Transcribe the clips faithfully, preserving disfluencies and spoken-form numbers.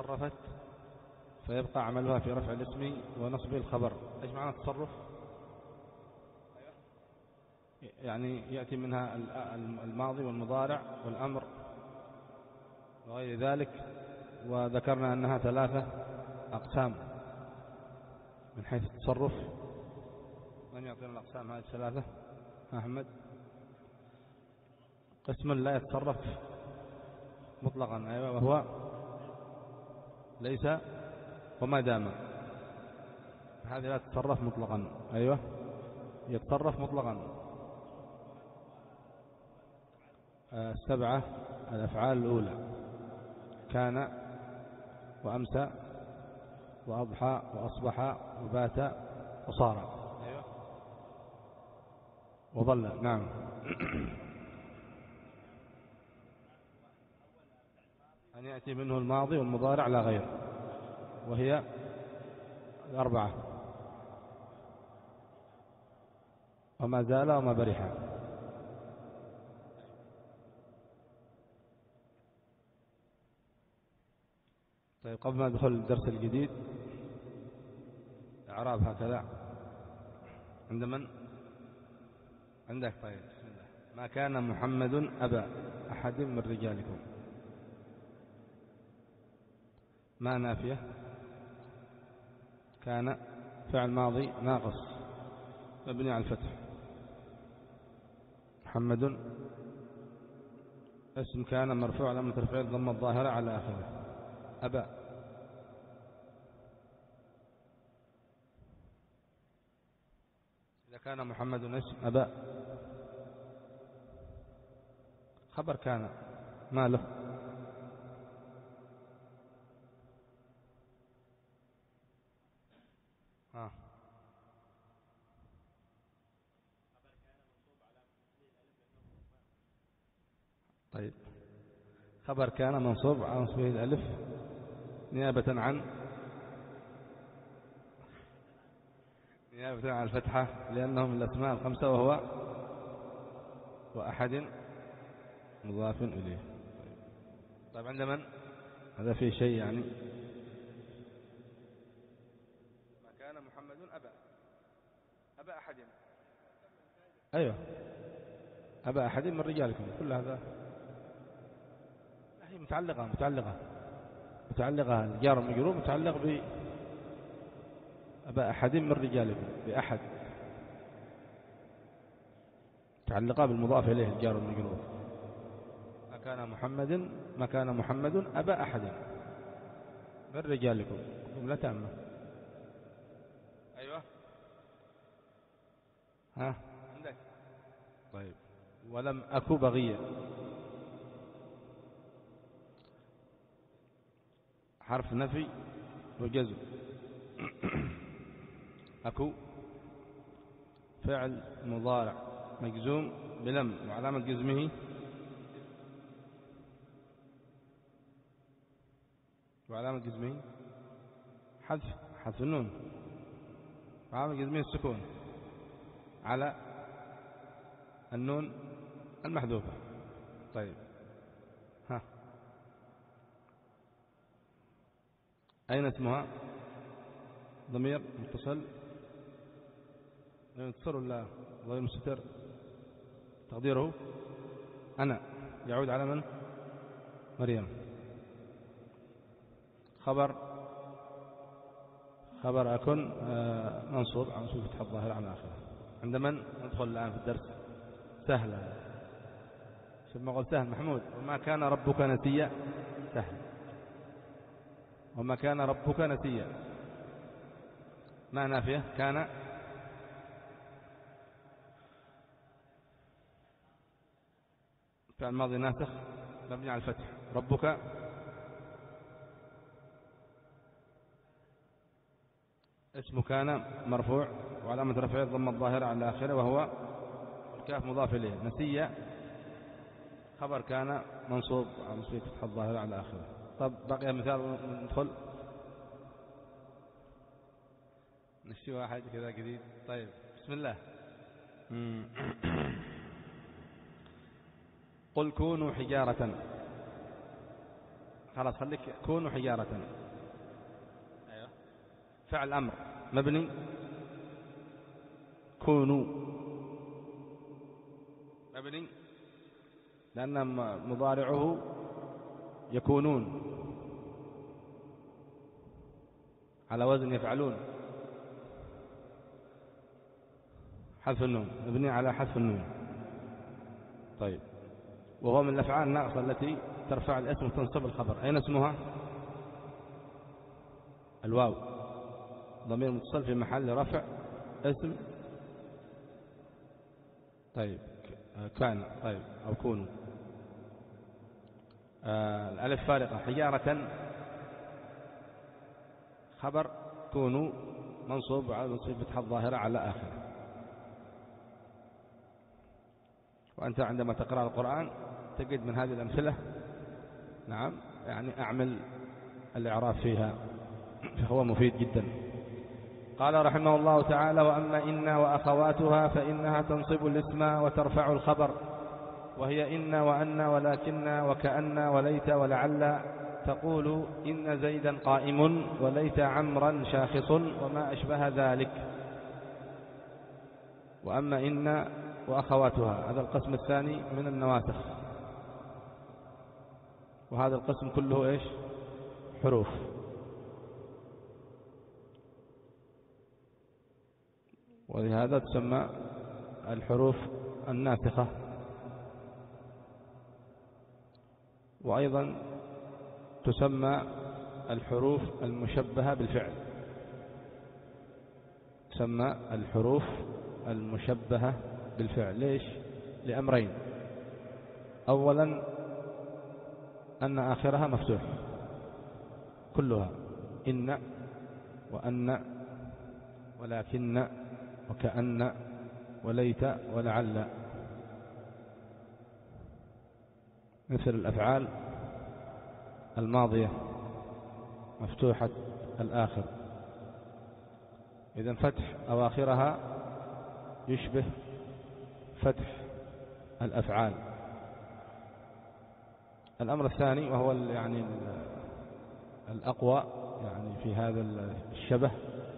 تصرفت فيبقى عملها في رفع الاسم ونصب الخبر. ايش معنى التصرف؟ يعني يأتي منها الماضي والمضارع والأمر وغير ذلك. وذكرنا أنها ثلاثة أقسام من حيث التصرف. من يعطينا الأقسام هذه الثلاثة؟ أحمد. قسم لا يتصرف مطلقا، أيوة، وهو ليس وما دام. هذه لا تتصرف مطلقا، أيوة، يتصرف مطلقا. السبعة الأفعال الأولى: كان وأمسى وأضحى وأصبح وبات وصار، أيوة، وظل. نعم. أن يأتي منه الماضي والمضارع لا غير، وهي الأربعة: وما زال وما برح. طيب، قبل ما ندخل الدرس الجديد، إعراب هكذا عند من؟ عندك. طيب، بسم الله. ما كان محمد أبا أحد من رجالكم. ما نافية. كان فعل ماضي ناقص مبني على الفتح. محمد اسم كان مرفوع علامة رفعه الضمة الظاهرة على آخره. أبا إذا كان محمد اسم أبا خبر كان ما له. آه. طيب، خبر كان منصوب على نصبه الألف نيابة عن نيابة عن الفتحة، لأنه من الأسماء الخمسة، وهو وأحد مضاف إليه. طيب، عند من؟ هذا فيه شيء يعني. ما كان محمد أبا أبا أحد، أيوه، أبا أحد من رجالكم. كل هذا هي متعلقة متعلقة متعلقة الجار والمجرور متعلق ب أبا أحد من رجالكم، بأحد متعلقة بالمضاف إليه الجار والمجرور. ما كان محمد ما كان محمد أبا أحد من رجالكم، جملة تامة. أيوة، ها عندك. طيب، ولم أكو بغيا. حرف نفي وجزم. أكو فعل مضارع مجزوم بلم، وعلامة جزمه وعلامة جزمه حذف حذف النون، وعلامة جزمه السكون على النون المحذوفة. طيب، ها أين اسمها؟ ضمير متصل متصل ولا ضمير مستتر؟ تقديره أنا، يعود على من؟ مريم. خبر خبر أكن منصوب على منصوب فتح الظاهر على آخره. عند من؟ ندخل الآن في الدرس. سهلا، شوف ما قلت سهل محمود. وما كان ربك نسيا. سهل. وما كان ربك نسيا. ما نافية. كان فعل ماضي ناسخ مبني على الفتح. ربك اسم كان مرفوع وعلامة رفعه الضمة الظاهرة على آخره، وهو الكاف مضاف إليه. نسيا خبر كان منصوب على منصوب فتح الظاهرة على آخره. طب بقي مثال ندخل نشتي واحد كذا جديد. طيب، بسم الله. قل كونوا حجارة. خلاص خليك كونوا حجارة. أيوة. فعل أمر مبني كونوا مبني لأن مضارعه يكونون على وزن يفعلون، حذف النون مبني على حذف النون. طيب وهو من الأفعال الناقصة التي ترفع الاسم وتنصب الخبر. أين اسمها؟ الواو، ضمير متصل في محل رفع اسم. طيب كان طيب أو كونوا. آه الألف فارقة. حجارة خبر كونوا منصوب على منصوب فتحة الظاهرة على آخره. وأنت عندما تقرأ القرآن تجد من هذه الأمثلة نعم يعني أعمل الإعراب فيها، فهو مفيد جدا. قال رحمه الله تعالى: وأما إن وأخواتها فإنها تنصب الاسم وترفع الخبر، وهي إن وأن ولكن وكأن وليت ولعل. تقول إن زيدا قائم وليت عمرا شاخص وما أشبه ذلك. وأما إن وأخواتها هذا القسم الثاني من النواسخ، وهذا القسم كله إيش؟ حروف. ولهذا تسمى الحروف الناسخة. وأيضا تسمى الحروف المشبهة بالفعل، تسمى الحروف المشبهة بالفعل. ليش؟ لأمرين: أولا أن آخرها مفتوح كلها، إن وأن ولكن وكأن وليت ولعل، مثل الأفعال الماضية مفتوحة الآخر. إذن فتح أواخرها يشبه فتح الأفعال. الأمر الثاني وهو يعني الأقوى يعني في هذا الشبه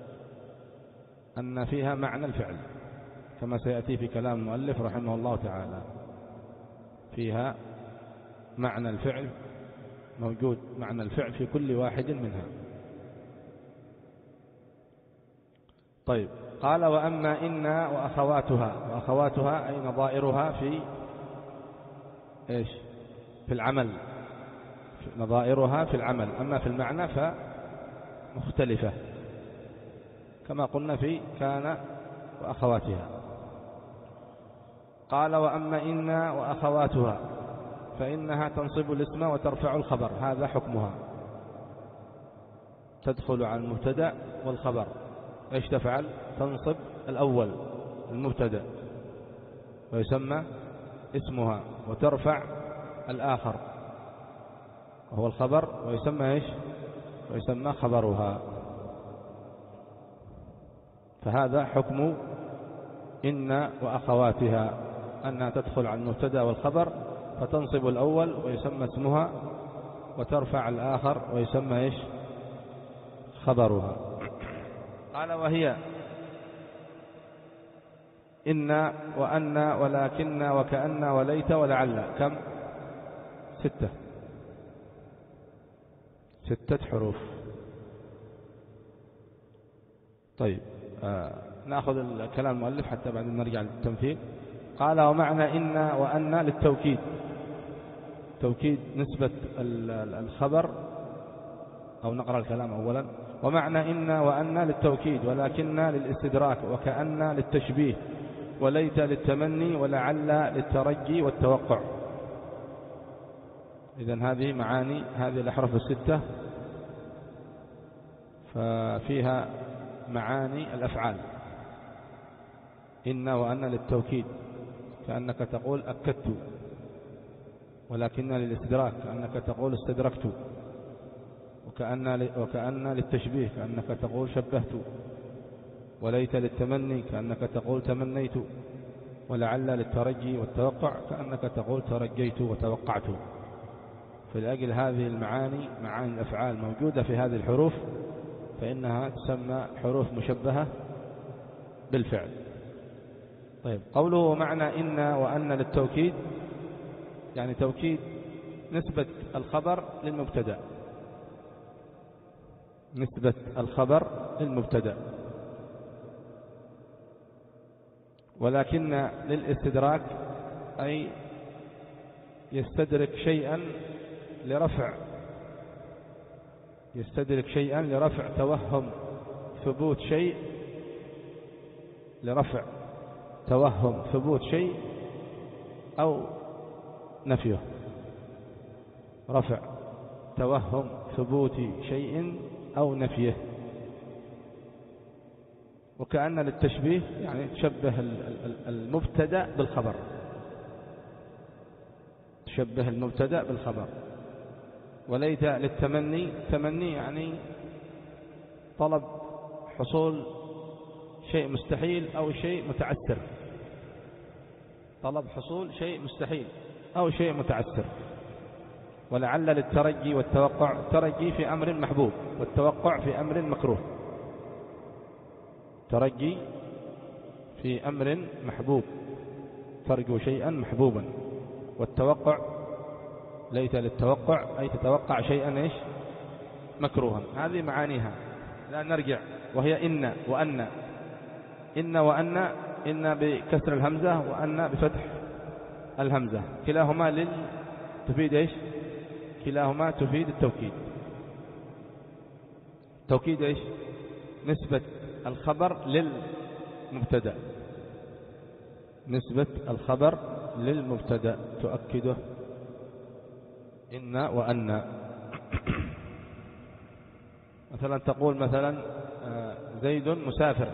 أن فيها معنى الفعل، كما سيأتي في كلام المؤلف رحمه الله تعالى. فيها معنى الفعل، موجود معنى الفعل في كل واحد منها. طيب قال: وأما إن وأخواتها. وأخواتها أي نظائرها في إيش؟ في العمل، نظائرها في العمل. أما في المعنى فمختلفة كما قلنا في كان وأخواتها. قال: وأما إن وأخواتها فإنها تنصب الاسم وترفع الخبر. هذا حكمها، تدخل على المبتدأ والخبر. إيش تفعل؟ تنصب الأول المبتدأ ويسمى اسمها، وترفع الآخر وهو الخبر ويسمى إيش؟ ويسمى خبرها. فهذا حكم إن وأخواتها، أنها تدخل على المبتدأ والخبر فتنصب الأول ويسمى اسمها، وترفع الآخر ويسمى إيش؟ خبرها. قال: وهي إن وأن ولكن وكأن وليت ولعل. كم؟ ستة ستة حروف. طيب آه نأخذ الكلام المؤلف حتى بعدين نرجع للتمثيل. قال: ومعنى إن وأن للتوكيد، توكيد نسبة الخبر، أو نقرأ الكلام أولا. ومعنى إن وأن للتوكيد، ولكن للاستدراك، وكأن للتشبيه، وليت للتمني، ولعل للترجي والتوقع. إذن هذه معاني هذه الأحرف الستة، ففيها معاني الأفعال. إن وأن للتوكيد كأنك تقول أكدت، ولكن للاستدراك كأنك تقول استدركت، وكأن وكأن للتشبيه كأنك تقول شبهت، وليت للتمني كأنك تقول تمنيت، ولعل للترجي والتوقع كأنك تقول ترجيت وتوقعت. فلأجل هذه المعاني معاني الأفعال موجودة في هذه الحروف فإنها تسمى حروف مشبهة بالفعل. طيب قوله معنى إن وأن للتوكيد يعني توكيد نسبة الخبر للمبتدأ، نسبة الخبر للمبتدأ، ولكن للاستدراك أي يستدرك شيئا لرفع يستدرك شيئا لرفع توهم ثبوت شيء لرفع توهم ثبوت شيء أو نفيه، رفع توهم ثبوت شيء أو نفيه. وكأن للتشبيه يعني تشبه المبتدأ بالخبر، تشبه المبتدأ بالخبر. وليت للتمني، تمني يعني طلب حصول شيء مستحيل أو شيء متعسر، طلب حصول شيء مستحيل أو شيء متعسر. ولعل للترجي والتوقع، الترجي في أمر محبوب والتوقع في أمر مكروه، ترجي في أمر محبوب ترجو شيئا محبوبا، والتوقع ليت للتوقع أي تتوقع شيئا إيش مكروها. هذه معانيها. لا نرجع، وهي إن وأن، إن وأن، إن بكسر الهمزة وأن بفتح الهمزة، كلاهما لل تفيد إيش كلاهما تفيد التوكيد. توكيد إيش نسبة الخبر للمبتدأ، نسبة الخبر للمبتدأ تؤكده إن وأن. مثلا تقول مثلا زيد مسافر،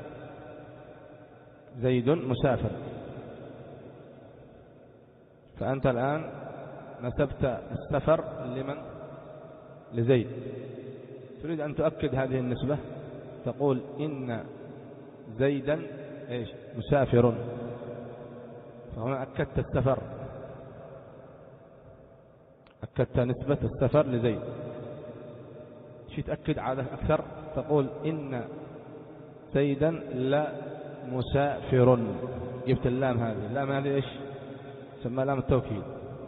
زيد مسافر، فأنت الآن نسبت السفر لمن؟ لزيد. تريد أن تؤكد هذه النسبة تقول إن زيدا إيش مسافر، فهنا أكدت السفر، أكدت نسبة السفر لزيد. شي تأكد عادة أكثر تقول إن زيدا لا مسافر، جبت اللام هذه، اللام هذه إيش سمى لام التوكيد.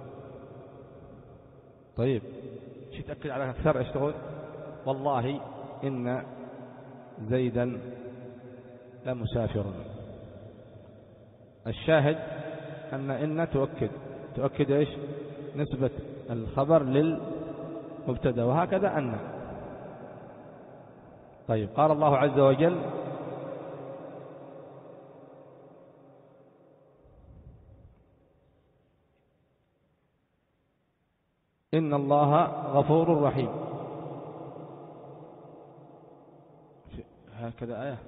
طيب شي تأكد على أكثر إيش تقول والله إن زيدا لمسافر. الشاهد أن إن تؤكد تؤكد إيش نسبة الخبر للمبتدا، وهكذا أن. طيب قال الله عز وجل إن الله غفور رحيم، هكذا آية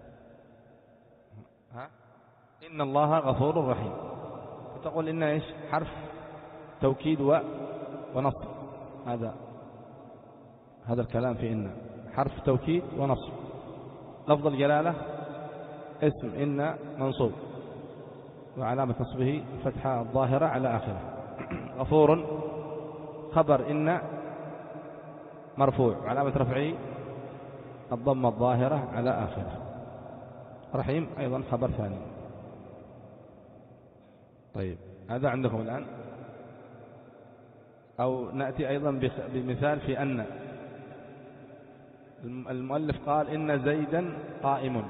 ها؟ إن الله غفور رحيم، فتقول إن إيش حرف توكيد و... ونصب. هذا هذا الكلام في إن حرف توكيد ونصب. لفظ الجلالة اسم إن منصوب وعلامة نصبه فتحة الظاهرة على آخره. غفور خبر إن مرفوع علامة رفعه الضمة الظاهرة على آخره. رحيم أيضا خبر ثاني. طيب هذا عندكم الآن. أو نأتي أيضا بمثال في أن. المؤلف قال إن زيدا قائم،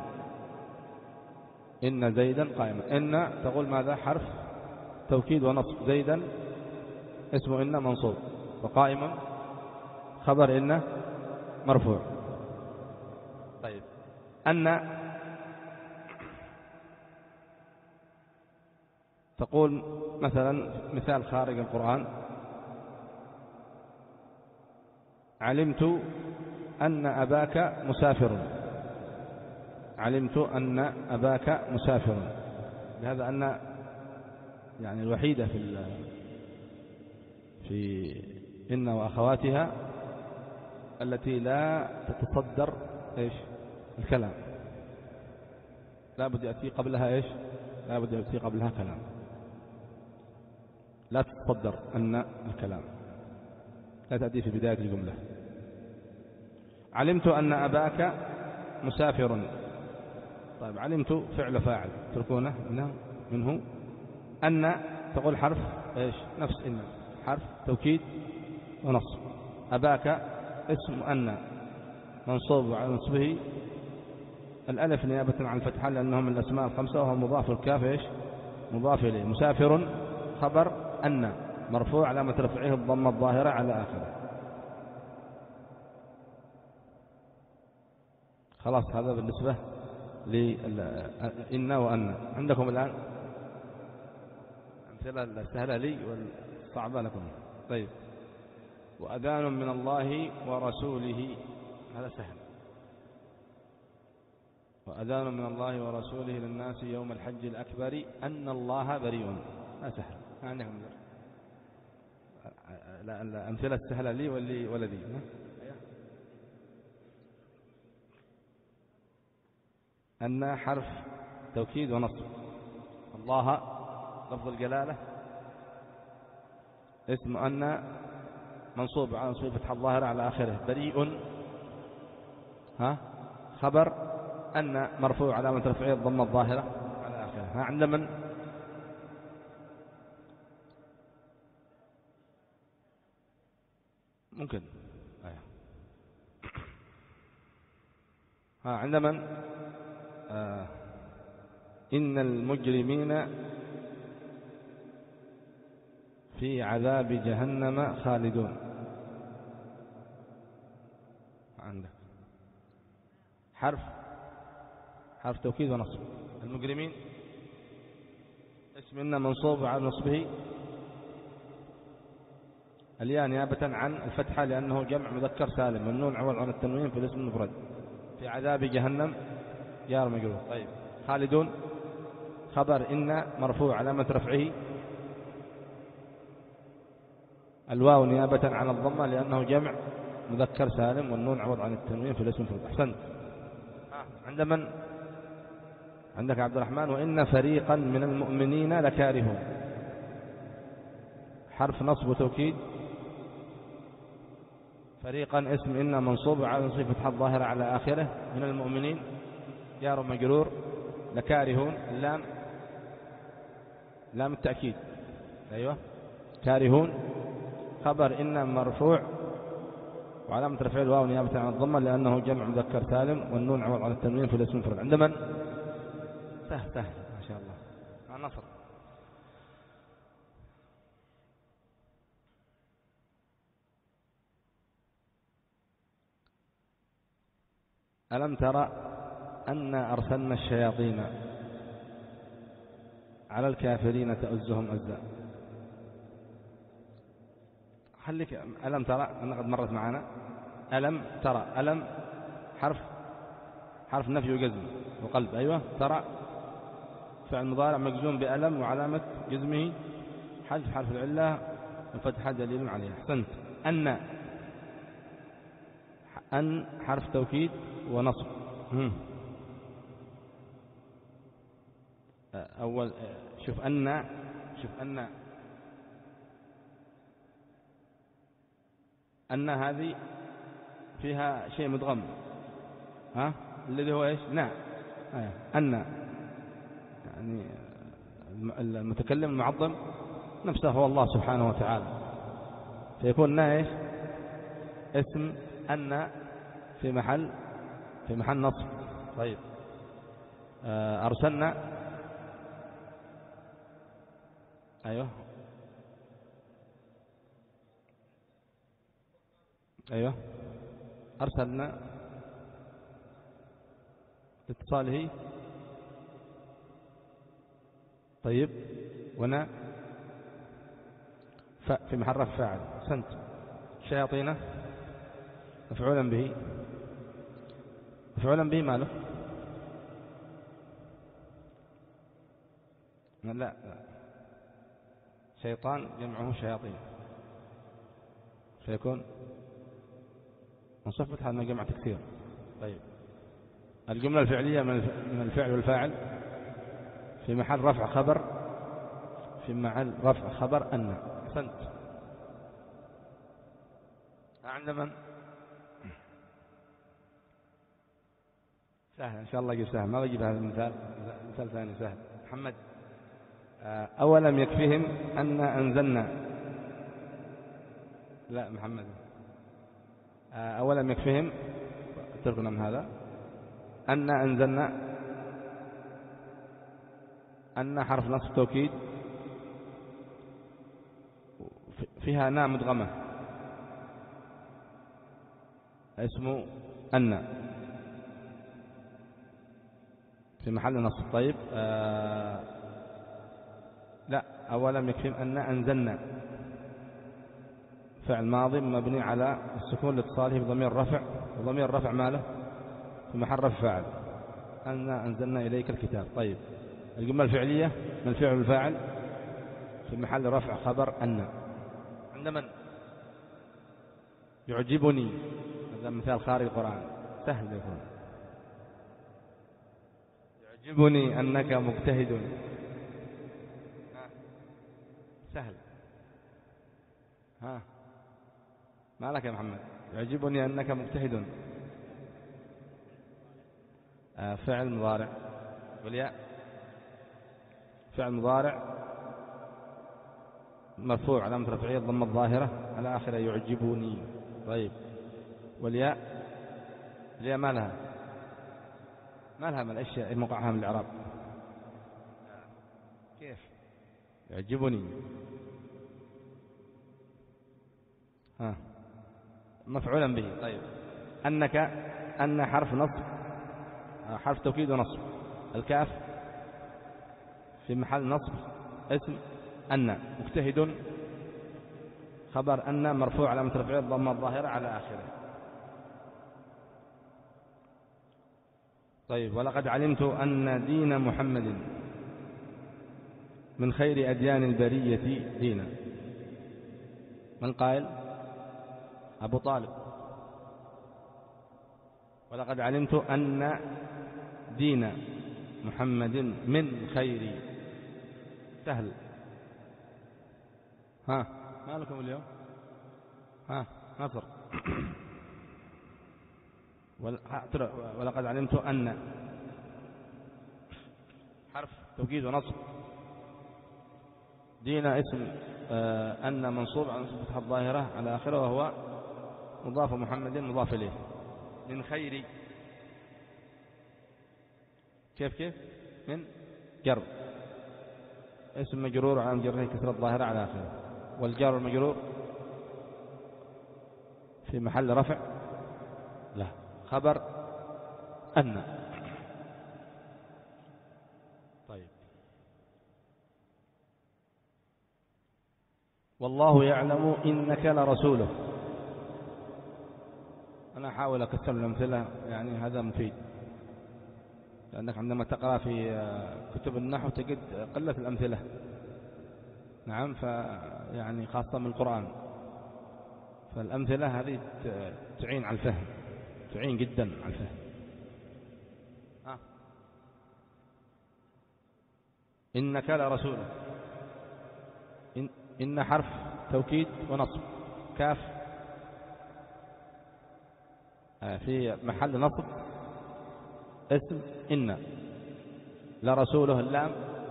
إن زيدا قائم. إن تقول ماذا حرف توكيد ونصب، زيدا اسم إن منصوب، وقائم خبر إن مرفوع. طيب أن تقول مثلا مثال خارج القرآن علمت أن أباك مسافر، علمت أن أباك مسافر. لهذا أن يعني الوحيدة في في إن وأخواتها التي لا تتصدر إيش الكلام، لا بد يأتي قبلها إيش لا بد يأتي قبلها كلام، لا تتصدر أن الكلام. لا تأتي في بداية الجملة. علمت أن أباك مسافر. طيب علمت فعل فاعل تركونه منه, منه أن تقول حرف إيش نفس إن حرف توكيد ونصب. أباك اسم أن منصوب على نصبه الألف نيابة عن الفتحة لأنه من الأسماء الخمسة وهو مضاف الكاف إيش مضاف إليه. مسافر خبر أن مرفوع علامة رفعه الضمة الظاهرة على آخره. خلاص هذا بالنسبة لإن وأن. عندكم الآن أمثلة السهلة لي والصعبة لكم. طيب وأذان من الله ورسوله هذا سهل. وأذان من الله ورسوله للناس يوم الحج الأكبر أن الله بريء. لا سهل ما عندكم الأمثلة السهلة لي واللي ولدي. أن حرف توكيد ونصب. الله لفظ الجلالة اسم أن منصوب على نصب فتح الظاهرة على آخره. بريء ها خبر أن مرفوع علامة رفعه الضمة الظاهرة على آخره. ها عند من؟ ممكن آه. ها عند من؟ آه. إن المجرمين في عذاب جهنم خالدون. عندك حرف حرف توكيد ونصب. المجرمين اسم إن منصوب على نصبه الياء نيابة عن الفتحة لأنه جمع مذكر سالم والنون عوض عن التنوين في الاسم المفرد. في عذاب جهنم جار مجرور. طيب خالدون خبر إن مرفوع علامة رفعه الواو نيابة عن الضمة لأنه جمع مذكر سالم والنون عوض عن التنوين في الاسم المفرد. أحسنت. عند من؟ عندك عبد الرحمن. وإن فريقا من المؤمنين لكارهون. حرف نصب وتوكيد. فريقا اسم إن منصوب على نصب فتح الظاهرة على آخره. من المؤمنين جار مجرور. لكارهون اللام لام التأكيد. أيوة كارهون خبر إن مرفوع وعلامة رفع الواو نيابة عن الضمة لأنه جمع مذكر سالم والنون عوض عن التنوين في الاسم المفرد. عند من؟ سهل سهل ما شاء الله. مع نصر. ألم ترى أن أرسلنا الشياطين على الكافرين تؤزهم أزا. خليك ألم ترى أنا قد مرت معنا. ألم ترى ألم حرف حرف نفي وجزم وقلب. أيوة ترى فعل مضارع مجزوم بألم وعلامة جزمه حذف حرف العلة وفتحة دليل عليه. أحسنت. أن أن حرف توكيد ونصب. أول شوف أن شوف أن أن هذه فيها شيء مدغم ها الذي هو إيش نا أن يعني المتكلم المعظم نفسه هو الله سبحانه وتعالى فيكون نا إيش اسم أن في محل في محل نصب. طيب أرسلنا أيوه أيوه أرسلنا لاتصاله. طيب ونا فاء في محل رفع فاعل. سنت شياطين مفعولا به مفعولا به ماله لا لا شيطان جمعه شياطين فيكون منصوب فتحة من جمع تكثير. طيب الجملة الفعلية من الفعل والفاعل في محل رفع خبر في محل رفع خبر أن. أحسنت. عند من؟ سهل إن شاء الله يجيب سهل، ما بجيب هذا المثال، مثال ثاني سهل. محمد أولم يكفهم أن أنزلنا، لا محمد أولم يكفهم، اتركنا من هذا، أن أنزلنا، أن حرف نصب توكيد فيها ناء مدغمة اسمه أن في محل نصب. طيب آه لا أولم يكفهم أن أنزلنا فعل ماضي مبني على السكون لاتصاله بضمير الرفع، وضمير الرفع ماله في محل رفع فاعل، أن أنزلنا إليك الكتاب. طيب الجملة الفعلية من الفعل الفاعل في محل رفع خبر أن. عند من؟ يعجبني، هذا مثال خارج القرآن سهل يكون. يعجبني أنك مجتهد، سهل. ها ما لك يا محمد؟ يعجبني أنك مجتهد، آه فعل مضارع، والياء فعل مضارع مرفوع علامة رفعية الضمة الظاهرة على آخره يعجبني. طيب والياء، الياء ما لها ما لها من الأشياء موقعها من الإعراب. كيف يعجبني؟ ها مفعولا به. طيب أنك، أن حرف نصب، حرف توكيد ونصب، الكاف في محل نصب اسم أن، مجتهد خبر أن مرفوع علامة رفعه الضمة الظاهرة على آخره. طيب ولقد علمت أن دين محمد من خير أديان البرية دينا، من قائل؟ أبو طالب. ولقد علمت أن دين محمد من خير، سهل. ها ما لكم اليوم؟ ها نصر. ولقد علمت أن حرف توكيد ونصب، دين اسم آه أن منصوب على فتحة الظاهرة على آخره وهو مضاف، محمد مضاف إليه. من خير كيف كيف من جر اسم مجرور على مجره كسر الظاهرة على آخره، والجار المجرور في محل رفع لا خبر أن. طيب والله يعلم إنك لرسوله، أنا أحاول أكثر الأمثلة يعني هذا مفيد، لأنك عندما تقرأ في كتب النحو تجد قلة الأمثلة. نعم فيعني خاصة من القرآن، فالأمثلة هذه تعين على الفهم، تعين جدا على الفهم. ها إنك لرسوله، إن, إن حرف توكيد ونصب، كاف في محل نصب اسم إن، لرسوله اللام،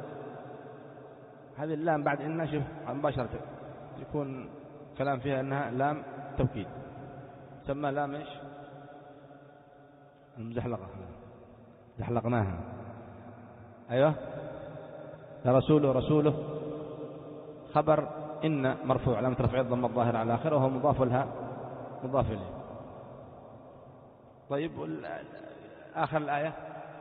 هذه اللام بعد إن شوف مباشرة يكون كلام فيها أنها لام توكيد، سمى لام إيش؟ المزحلقة، زحلقناها. أيوه لرسوله، رسوله خبر إن مرفوع علامة رفعه الضمة الظاهرة على آخره وهو مضاف لها مضاف إليه. طيب آخر الآية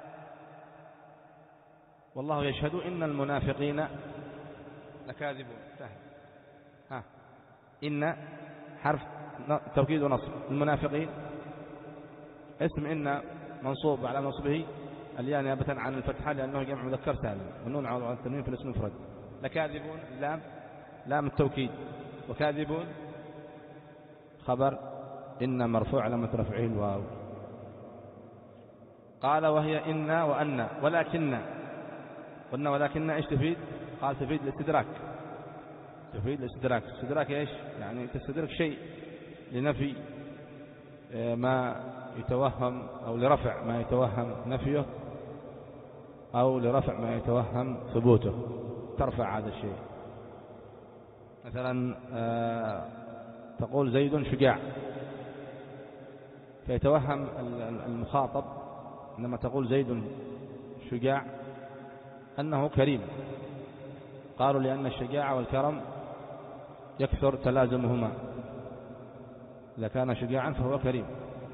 والله يشهد إن المنافقين لكاذبون، سهل. ها إن حرف توكيد ونصب، المنافقين اسم إن منصوب على نصبه الياء نيابة عن الفتحة لأنه جمع مذكر سالم، والنون عوض عن التنوين في الاسم المفرد. لكاذبون لام لام التوكيد، وكاذبون خبر إن مرفوع علامة رفعه الواو. قال وهي إن وأن ولكن، قلنا ولكن إيش تفيد؟ قال تفيد الاستدراك، تفيد الاستدراك. الاستدراك إيش؟ يعني تستدرك شيء لنفي ما يتوهم أو لرفع ما يتوهم نفيه أو لرفع ما يتوهم ثبوته، ترفع هذا الشيء. مثلا تقول زيد شجاع، فيتوهم المخاطب عندما تقول زيد شجاع أنه كريم، قالوا لأن الشجاعة والكرم يكثر تلازمهما، إذا كان شجاعا فهو كريم.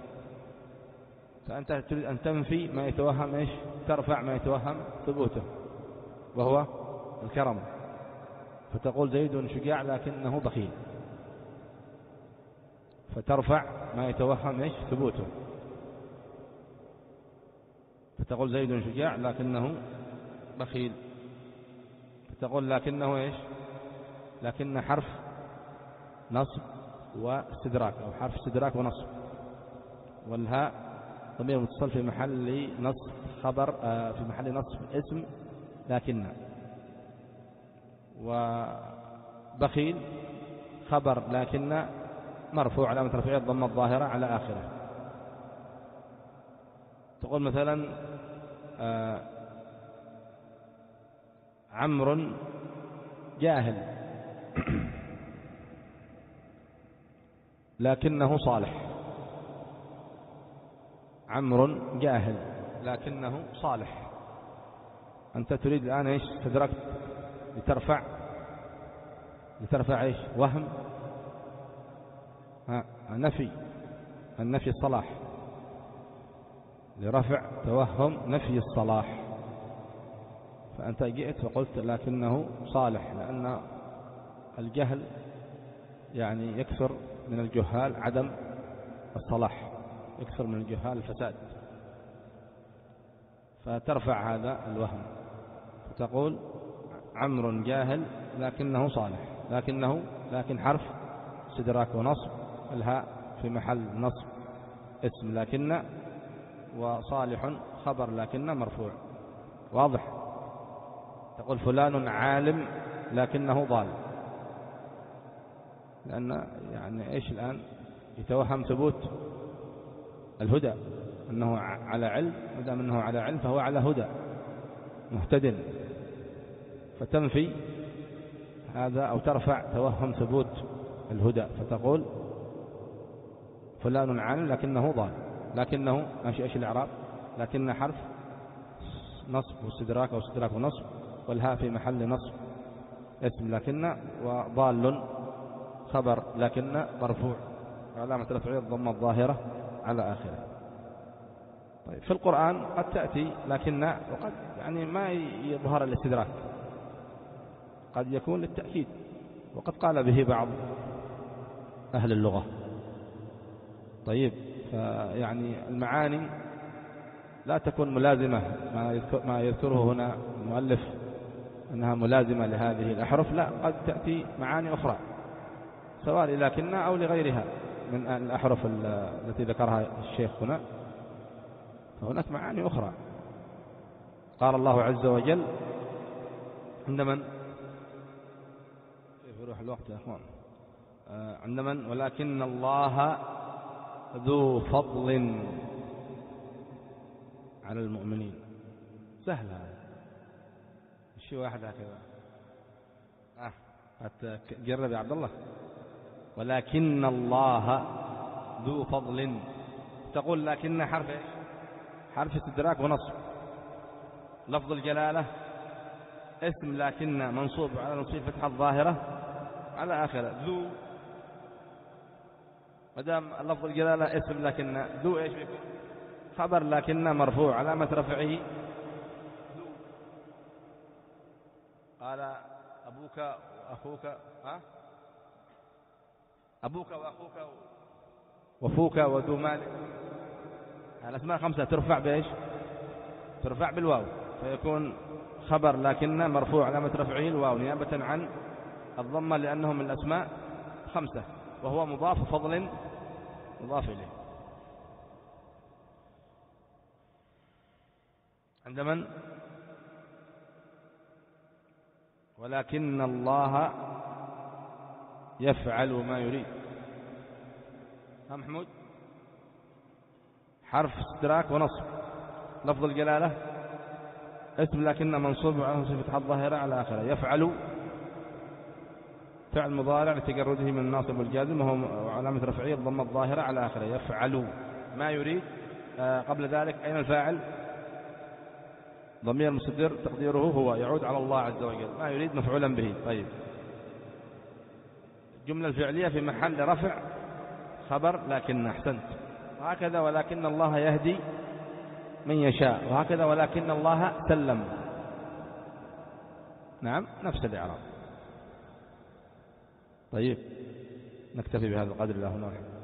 فأنت تريد أن تنفي ما يتوهم إيش؟ ترفع ما يتوهم ثبوته وهو الكرم، فتقول زيد شجاع لكنه بخيل، فترفع ما يتوهم إيش؟ ثبوته، فتقول زيد شجاع لكنه بخيل، فتقول لكنه إيش؟ لكن حرف نصب واستدراك أو حرف استدراك ونصب، والهاء ضمير متصل في محل نصب خبر في محل نصب اسم لكن، وبخيل خبر لكن مرفوع علامة رفعه الضمة الظاهرة على آخره. تقول مثلا عمرو جاهل لكنه صالح، عمرو جاهل لكنه صالح، أنت تريد الآن إيش؟ تدركت لترفع لترفع إيش؟ وهم ها نفي النفي الصلاح، لرفع توهم نفي الصلاح، فأنت جئت وقلت لكنه صالح، لأن الجهل يعني يكثر من الجهال عدم الصلاح، يكثر من الجهال الفساد، فترفع هذا الوهم، فتقول عمرو جاهل لكنه صالح، لكنه لكن حرف استدراك ونصب، الهاء في محل نصب اسم لكن، وصالح خبر لكن مرفوع. واضح؟ تقول فلان عالم لكنه ضال، لأن يعني إيش الآن يتوهم ثبوت الهدى، أنه على علم، مدام أنه على علم فهو على هدى مهتد، فتنفي هذا أو ترفع توهم ثبوت الهدى، فتقول فلان عالم لكنه ضال، لكنه ماشي إيش الإعراب؟ لكن حرف نصب واستدراك أو استدراك ونصب، والهاء في محل نصب اسم لكن، وضال خبر لكن مرفوع علامة رفعه الضمة الظاهرة على آخره. طيب في القرآن قد تأتي لكن وقد يعني ما يظهر الاستدراك، قد يكون للتأكيد، وقد قال به بعض أهل اللغة. طيب يعني المعاني لا تكون ملازمة ما يذكره هنا المؤلف أنها ملازمة لهذه الأحرف، لا، قد تأتي معاني أخرى سواء لكنها أو لغيرها من الأحرف التي ذكرها الشيخ هنا، فهناك معاني أخرى. قال الله عز وجل عندما كيف يروح الوقت يا أخوان عندما ولكن الله ذو فضل على المؤمنين، سهل هذا، شيء واحد هكذا. آه جرب يا عبد الله. ولكن الله ذو فضل، تقول لكن حرف ايش؟ حرف استدراك ونصب، لفظ الجلالة اسم لكن منصوب على نصب فتحة الظاهرة على آخره، ذو، مدام لفظ الجلالة اسم لكن ذو ايش بيكون؟ خبر لكن مرفوع علامة رفعه ذو. قال أبوك وأخوك ها أبوك وأخوك وفوك وذو مال، الأسماء خمسة ترفع بإيش؟ ترفع بالواو، فيكون خبر لكن مرفوع علامة رفعه الواو نيابة عن الضمة، لأنه من الأسماء خمسة، وهو مضاف فضل مضاف إليه. عندما ولكن الله يفعل ما يريد، ها محمود؟ حرف استدراك ونصب. لفظ الجلالة اسم لكن منصوب وعلى صفة الظاهرة على آخره. يفعل فعل مضارع لتجرده من الناصب والجازم وهو علامة رفعية الضمة الظاهرة على آخره. يفعل ما يريد. آه قبل ذلك أين الفاعل؟ ضمير مستتر تقديره هو يعود على الله عز وجل. ما يريد مفعولا به. طيب الجملة الفعلية في محل رفع خبر لكن. أحسنت. وهكذا ولكن الله يهدي من يشاء. وهكذا ولكن الله سلم. نعم نفس الإعراب. طيب نكتفي بهذا القدر. الله نوح.